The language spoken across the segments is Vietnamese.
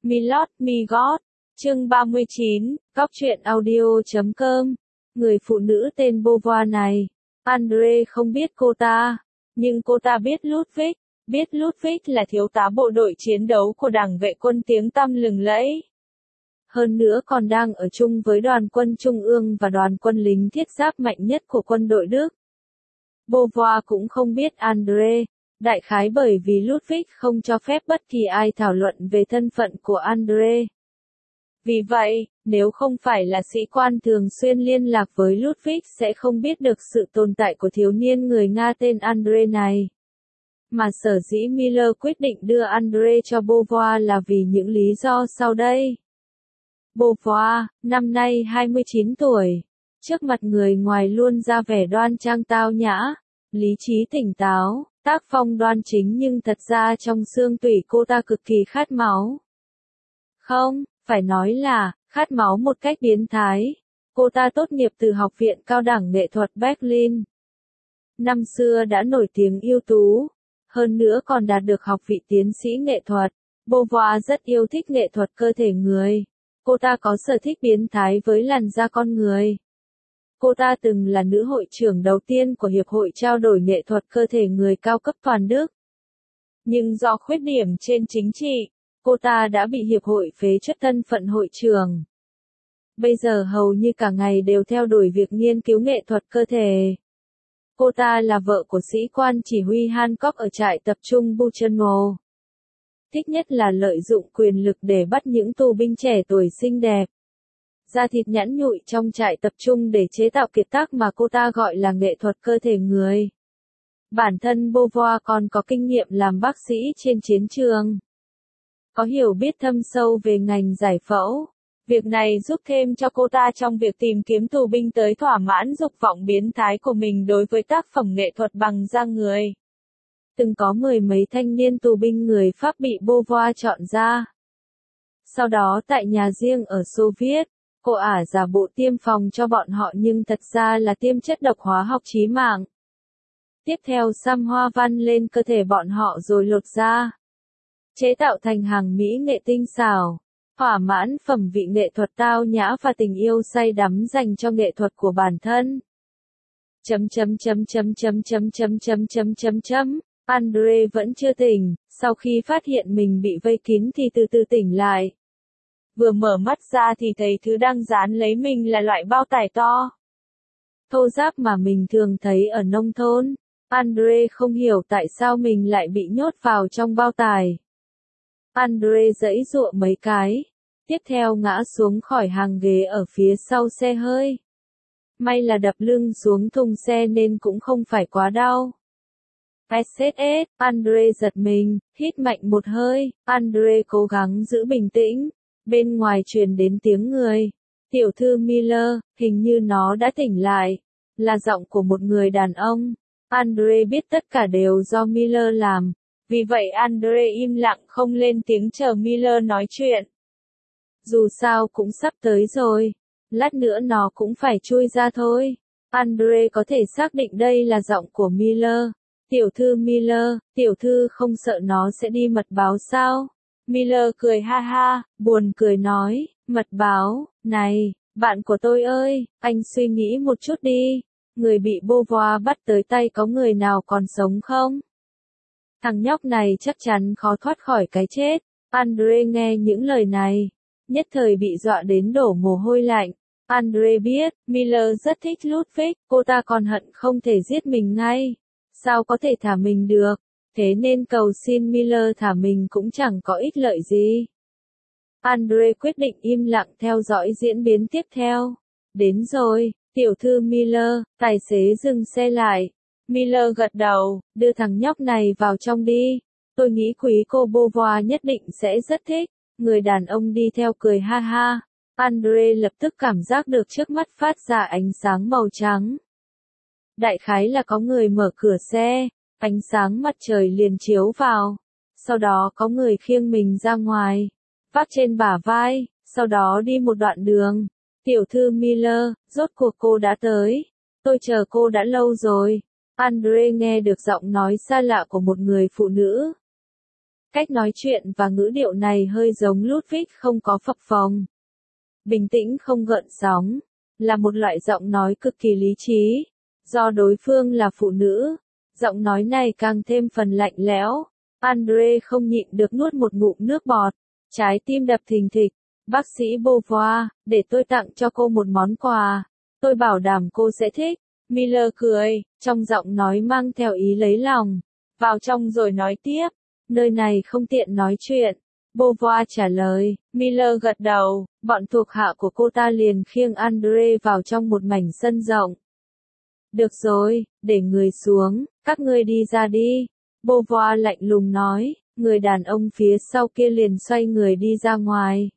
Milord Migot, chương 39, góc truyện audio.com. Người phụ nữ tên Beauvoir này, Andre không biết cô ta, nhưng cô ta biết Ludwig là thiếu tá bộ đội chiến đấu của Đảng Vệ quân tiếng tăm lừng lẫy. Hơn nữa còn đang ở chung với đoàn quân Trung ương và đoàn quân lính thiết giáp mạnh nhất của quân đội Đức. Beauvoir cũng không biết Andre, đại khái bởi vì Ludwig không cho phép bất kỳ ai thảo luận về thân phận của Andre. Vì vậy, nếu không phải là sĩ quan thường xuyên liên lạc với Ludwig sẽ không biết được sự tồn tại của thiếu niên người Nga tên Andre này. Mà sở dĩ Miller quyết định đưa Andre cho Beauvoir là vì những lý do sau đây. Beauvoir, năm nay 29 tuổi, trước mặt người ngoài luôn ra vẻ đoan trang tao nhã, lý trí tỉnh táo, tác phong đoan chính nhưng thật ra trong xương tủy cô ta cực kỳ khát máu. Không, phải nói là, khát máu một cách biến thái. Cô ta tốt nghiệp từ Học viện Cao đẳng Nghệ thuật Berlin. Năm xưa đã nổi tiếng ưu tú, hơn nữa còn đạt được học vị tiến sĩ nghệ thuật. Beauvoir rất yêu thích nghệ thuật cơ thể người. Cô ta có sở thích biến thái với làn da con người. Cô ta từng là nữ hội trưởng đầu tiên của Hiệp hội trao đổi nghệ thuật cơ thể người cao cấp toàn Đức. Nhưng do khuyết điểm trên chính trị, cô ta đã bị Hiệp hội phế truất thân phận hội trưởng. Bây giờ hầu như cả ngày đều theo đuổi việc nghiên cứu nghệ thuật cơ thể. Cô ta là vợ của sĩ quan chỉ huy Hancock ở trại tập trung Buchenwald. Thích nhất là lợi dụng quyền lực để bắt những tù binh trẻ tuổi xinh đẹp. Da thịt nhẵn nhụi trong trại tập trung để chế tạo kiệt tác mà cô ta gọi là nghệ thuật cơ thể người. Bản thân Beauvoir còn có kinh nghiệm làm bác sĩ trên chiến trường. Có hiểu biết thâm sâu về ngành giải phẫu. Việc này giúp thêm cho cô ta trong việc tìm kiếm tù binh tới thỏa mãn dục vọng biến thái của mình đối với tác phẩm nghệ thuật bằng da người. Từng có mười mấy thanh niên tù binh người Pháp bị Beauvoir chọn ra. Sau đó tại nhà riêng ở Xô Viết, cô ả giả bộ tiêm phòng cho bọn họ nhưng thật ra là tiêm chất độc hóa học chí mạng. Tiếp theo xăm hoa văn lên cơ thể bọn họ rồi lột da. Chế tạo thành hàng mỹ nghệ tinh xảo, thỏa mãn phẩm vị nghệ thuật tao nhã và tình yêu say đắm dành cho nghệ thuật của bản thân. Andre vẫn chưa tỉnh, sau khi phát hiện mình bị vây kín thì từ từ tỉnh lại. Vừa mở mắt ra thì thấy thứ đang dán lấy mình là loại bao tải to, thô ráp mà mình thường thấy ở nông thôn. Andre không hiểu tại sao mình lại bị nhốt vào trong bao tải. Andre giãy giụa mấy cái, tiếp theo ngã xuống khỏi hàng ghế ở phía sau xe hơi. May là đập lưng xuống thùng xe nên cũng không phải quá đau. SSS, Andre giật mình, hít mạnh một hơi, Andre cố gắng giữ bình tĩnh. Bên ngoài truyền đến tiếng người. Tiểu thư Miller, hình như nó đã tỉnh lại. Là giọng của một người đàn ông. Andre biết tất cả đều do Miller làm. Vì vậy Andre im lặng không lên tiếng chờ Miller nói chuyện. Dù sao cũng sắp tới rồi. Lát nữa nó cũng phải chui ra thôi. Andre có thể xác định đây là giọng của Miller. Tiểu thư Miller, tiểu thư không sợ nó sẽ đi mật báo sao? Miller cười ha ha, buồn cười nói, mật báo, này, bạn của tôi ơi, anh suy nghĩ một chút đi. Người bị Beauvoir bắt tới tay có người nào còn sống không? Thằng nhóc này chắc chắn khó thoát khỏi cái chết. Andre nghe những lời này, nhất thời bị dọa đến đổ mồ hôi lạnh. Andre biết, Miller rất thích Ludwig, cô ta còn hận không thể giết mình ngay. Sao có thể thả mình được? Thế nên cầu xin Miller thả mình cũng chẳng có ích lợi gì. Andre quyết định im lặng theo dõi diễn biến tiếp theo. Đến rồi, tiểu thư Miller, tài xế dừng xe lại. Miller gật đầu, đưa thằng nhóc này vào trong đi. Tôi nghĩ quý cô Beauvoir nhất định sẽ rất thích. Người đàn ông đi theo cười ha ha. Andre lập tức cảm giác được trước mắt phát ra ánh sáng màu trắng. Đại khái là có người mở cửa xe. Ánh sáng mặt trời liền chiếu vào. Sau đó có người khiêng mình ra ngoài, vác trên bả vai, sau đó đi một đoạn đường. Tiểu thư Miller, rốt cuộc cô đã tới. Tôi chờ cô đã lâu rồi. Andre nghe được giọng nói xa lạ của một người phụ nữ. Cách nói chuyện và ngữ điệu này hơi giống Ludwig, không có phập phồng. Bình tĩnh không gợn sóng, là một loại giọng nói cực kỳ lý trí. Do đối phương là phụ nữ, giọng nói này càng thêm phần lạnh lẽo. Andre không nhịn được nuốt một ngụm nước bọt, trái tim đập thình thịch. Bác sĩ Beauvoir, để tôi tặng cho cô một món quà. Tôi bảo đảm cô sẽ thích. Miller cười, trong giọng nói mang theo ý lấy lòng. Vào trong rồi nói tiếp. Nơi này không tiện nói chuyện. Beauvoir trả lời. Miller gật đầu. Bọn thuộc hạ của cô ta liền khiêng Andre vào trong một mảnh sân rộng. Được rồi, để người xuống, các ngươi đi ra đi. Beauvoir lạnh lùng nói. Người đàn ông phía sau kia liền xoay người đi ra ngoài.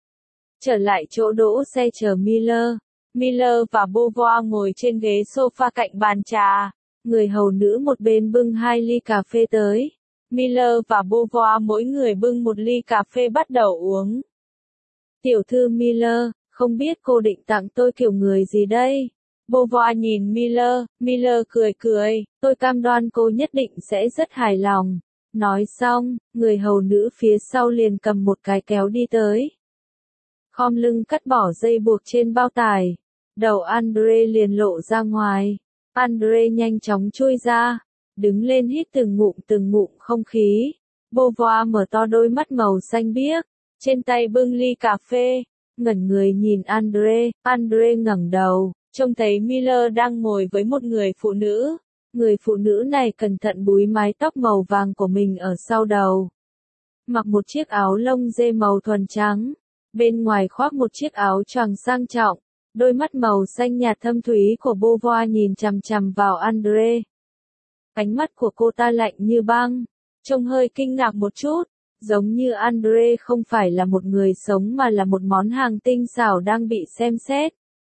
Trở lại chỗ đỗ xe chờ Miller. Miller và Beauvoir ngồi trên ghế sofa cạnh bàn trà. Người hầu nữ một bên bưng 2 ly cà phê tới. Miller và Beauvoir mỗi người bưng 1 ly cà phê bắt đầu uống. Tiểu thư Miller, không biết cô định tặng tôi kiểu người gì đây? Beauvoir nhìn Miller, Miller cười cười, tôi cam đoan cô nhất định sẽ rất hài lòng. Nói xong, người hầu nữ phía sau liền cầm một cái kéo đi tới. Khom lưng cắt bỏ dây buộc trên bao tải. Đầu Andre liền lộ ra ngoài. Andre nhanh chóng chui ra. Đứng lên hít từng ngụm không khí. Beauvoir mở to đôi mắt màu xanh biếc. Trên tay bưng ly cà phê. Ngẩn người nhìn Andre. Andre ngẩng đầu. Trông thấy Miller đang ngồi với một người phụ nữ. Người phụ nữ này cẩn thận búi mái tóc màu vàng của mình ở sau đầu. Mặc một chiếc áo lông dê màu thuần trắng. Bên ngoài khoác một chiếc áo choàng sang trọng. Đôi mắt màu xanh nhạt thâm thúy của Beauvoir nhìn chằm chằm vào Andre. Ánh mắt của cô ta lạnh như băng. Trông hơi kinh ngạc một chút. Giống như Andre không phải là một người sống mà là một món hàng tinh xảo đang bị xem xét.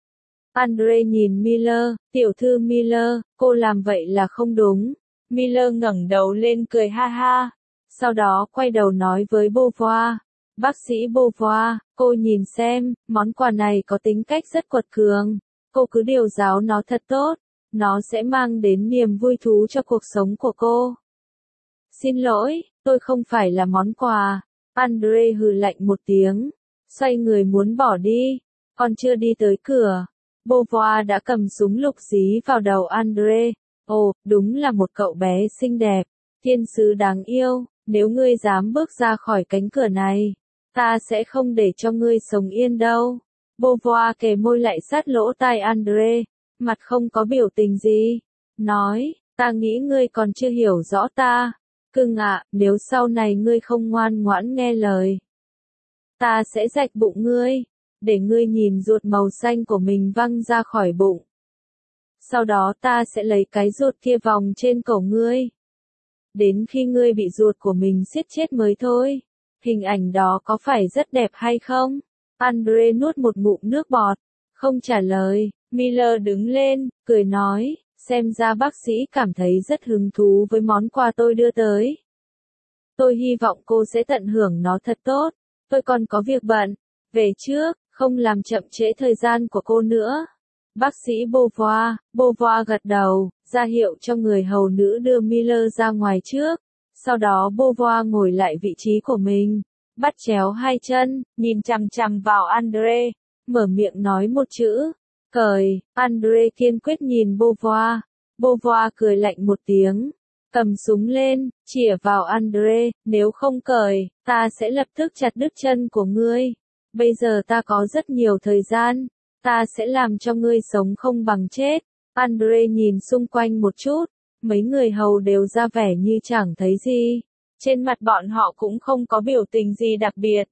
Andre nhìn Miller, tiểu thư Miller, cô làm vậy là không đúng. Miller ngẩng đầu lên cười ha ha. Sau đó quay đầu nói với Beauvoir. Bác sĩ Beauvoir, cô nhìn xem, món quà này có tính cách rất quật cường. Cô cứ điều giáo nó thật tốt. Nó sẽ mang đến niềm vui thú cho cuộc sống của cô. Xin lỗi, tôi không phải là món quà. Andre hừ lạnh một tiếng. Xoay người muốn bỏ đi. Còn chưa đi tới cửa. Beauvoir đã cầm súng lục dí vào đầu Andre. Ồ, đúng là một cậu bé xinh đẹp. Thiên sứ đáng yêu. Nếu ngươi dám bước ra khỏi cánh cửa này, ta sẽ không để cho ngươi sống yên đâu. Beauvoir kề môi lại sát lỗ tai Andre, mặt không có biểu tình gì. Nói, ta nghĩ ngươi còn chưa hiểu rõ ta. Cưng ạ, nếu sau này ngươi không ngoan ngoãn nghe lời, ta sẽ rạch bụng ngươi, để ngươi nhìn ruột màu xanh của mình văng ra khỏi bụng. Sau đó ta sẽ lấy cái ruột kia vòng trên cổ ngươi. Đến khi ngươi bị ruột của mình siết chết mới thôi. Hình ảnh đó có phải rất đẹp hay không? Andre nuốt một ngụm nước bọt, không trả lời. Miller đứng lên, cười nói, xem ra bác sĩ cảm thấy rất hứng thú với món quà tôi đưa tới. Tôi hy vọng cô sẽ tận hưởng nó thật tốt. Tôi còn có việc bận. Về trước, không làm chậm trễ thời gian của cô nữa. Bác sĩ Beauvoir gật đầu, ra hiệu cho người hầu nữ đưa Miller ra ngoài trước. Sau đó Beauvoir ngồi lại vị trí của mình, bắt chéo 2 chân, nhìn chằm chằm vào Andre, mở miệng nói một chữ, cởi. Andre kiên quyết nhìn Beauvoir. Beauvoir cười lạnh một tiếng, cầm súng lên, chĩa vào Andre, nếu không cởi, ta sẽ lập tức chặt đứt chân của ngươi. Bây giờ ta có rất nhiều thời gian, ta sẽ làm cho ngươi sống không bằng chết. Andre nhìn xung quanh một chút, mấy người hầu đều ra vẻ như chẳng thấy gì. Trên mặt bọn họ cũng không có biểu tình gì đặc biệt.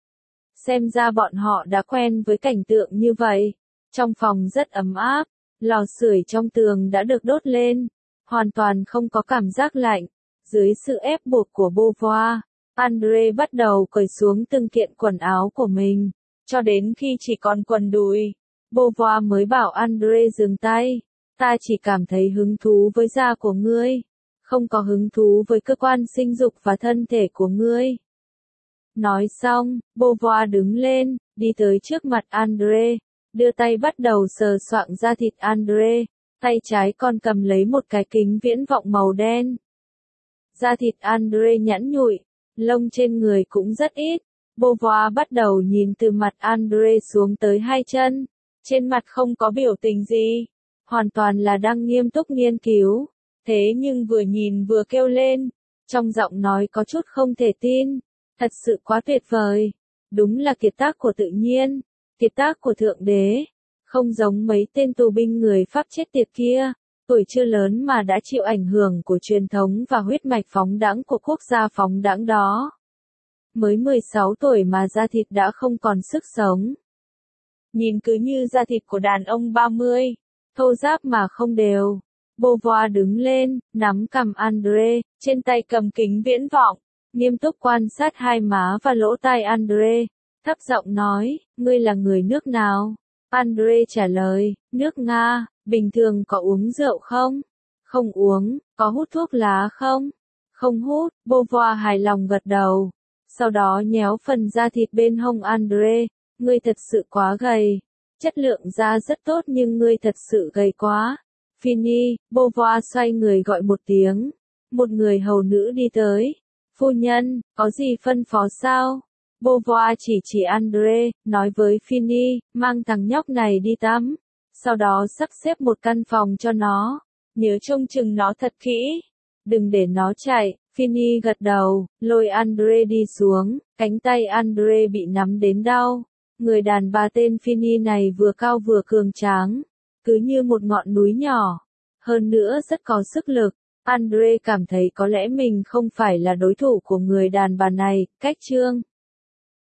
Xem ra bọn họ đã quen với cảnh tượng như vậy. Trong phòng rất ấm áp, lò sưởi trong tường đã được đốt lên, hoàn toàn không có cảm giác lạnh. Dưới sự ép buộc của Beauvoir, Andre bắt đầu cởi xuống từng kiện quần áo của mình, cho đến khi chỉ còn quần đùi. Beauvoir mới bảo Andre dừng tay. Ta chỉ cảm thấy hứng thú với da của ngươi, không có hứng thú với cơ quan sinh dục và thân thể của ngươi. Nói xong, Beauvoir đứng lên, đi tới trước mặt Andre, đưa tay bắt đầu sờ soạng da thịt Andre, tay trái còn cầm lấy một cái kính viễn vọng màu đen. Da thịt Andre nhẵn nhụi, lông trên người cũng rất ít. Beauvoir bắt đầu nhìn từ mặt Andre xuống tới hai chân, trên mặt không có biểu tình gì, hoàn toàn là đang nghiêm túc nghiên cứu, thế nhưng vừa nhìn vừa kêu lên, trong giọng nói có chút không thể tin, thật sự quá tuyệt vời, đúng là kiệt tác của tự nhiên, kiệt tác của Thượng Đế, không giống mấy tên tù binh người Pháp chết tiệt kia, tuổi chưa lớn mà đã chịu ảnh hưởng của truyền thống và huyết mạch phóng đãng của quốc gia phóng đãng đó. Mới 16 tuổi mà da thịt đã không còn sức sống. Nhìn cứ như da thịt của đàn ông 30, thô ráp mà không đều. Beauvoir đứng lên, nắm cằm Andre, trên tay cầm kính viễn vọng, nghiêm túc quan sát hai má và lỗ tai Andre, thấp giọng nói, ngươi là người nước nào? Andre trả lời, nước Nga, bình thường có uống rượu không? Không uống, có hút thuốc lá không? Không hút, Beauvoir hài lòng gật đầu. Sau đó nhéo phần da thịt bên hông Andre, ngươi thật sự quá gầy. Chất lượng da rất tốt nhưng ngươi thật sự gầy quá. Fini, Beauvoir xoay người gọi một tiếng. Một người hầu nữ đi tới. Phu nhân, có gì phân phó sao? Beauvoir chỉ Andre, nói với Fini, mang thằng nhóc này đi tắm. Sau đó sắp xếp một căn phòng cho nó. Nhớ trông chừng nó thật kỹ. Đừng để nó chạy. Fini gật đầu, lôi Andre đi xuống, cánh tay Andre bị nắm đến đau. Người đàn bà tên Fini này vừa cao vừa cường tráng, cứ như một ngọn núi nhỏ. Hơn nữa rất có sức lực. Andre cảm thấy có lẽ mình không phải là đối thủ của người đàn bà này, cách chương.